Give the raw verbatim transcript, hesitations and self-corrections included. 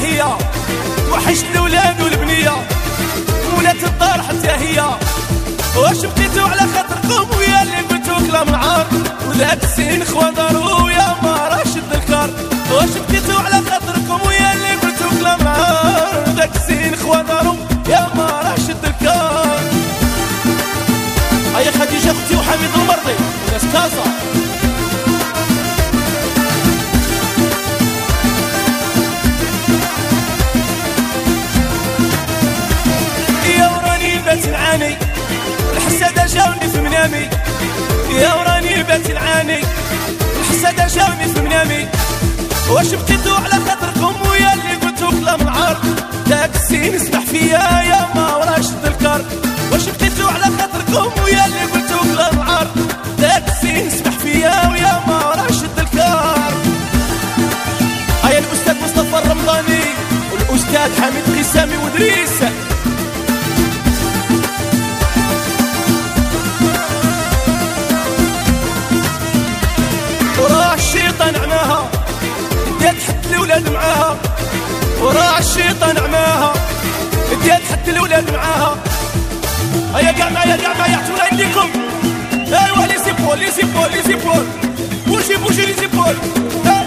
هي توحشت الولاد والبنيه ولات الدار حتى هي. واش بقيتو على خاطركم ويا اللي قلتو كلام العار ولاد السين خوضرو ويا ما راشد الكار. واش بقيتو على خاطركم ويا اللي قلتو كلام العار ولاد السين خوضرو يا ما راشد الكار. هيا خديجه اختي وحميد المرضي وناس كازا. نعاني الحسادة جاوني في منامي يا وراني بات نعاني الحسادة جاوني في منامي. واش بقيتو على خاطركم ويا اللي قلتو كلام العار داك السين اسمح فيا يا ما وراشد الكار. واش بقيتو على خاطركم ويا اللي قلتو كلام العار داك السين اسمح فيا ويا ما وراشد الكار. هيا الاستاذ مصطفى الرمضاني والاستاذ حميد قسامي ودريس. وراه الشيطان عماها ديال حد الولاد معاها وراه الشيطان عماها ديال حد الولاد معاها. هيا كاع معايا كاع معايا عطونا يديكم. ايوا لي زيبول لي زيبول لي زيبول بوجي بوجي لي زيبول.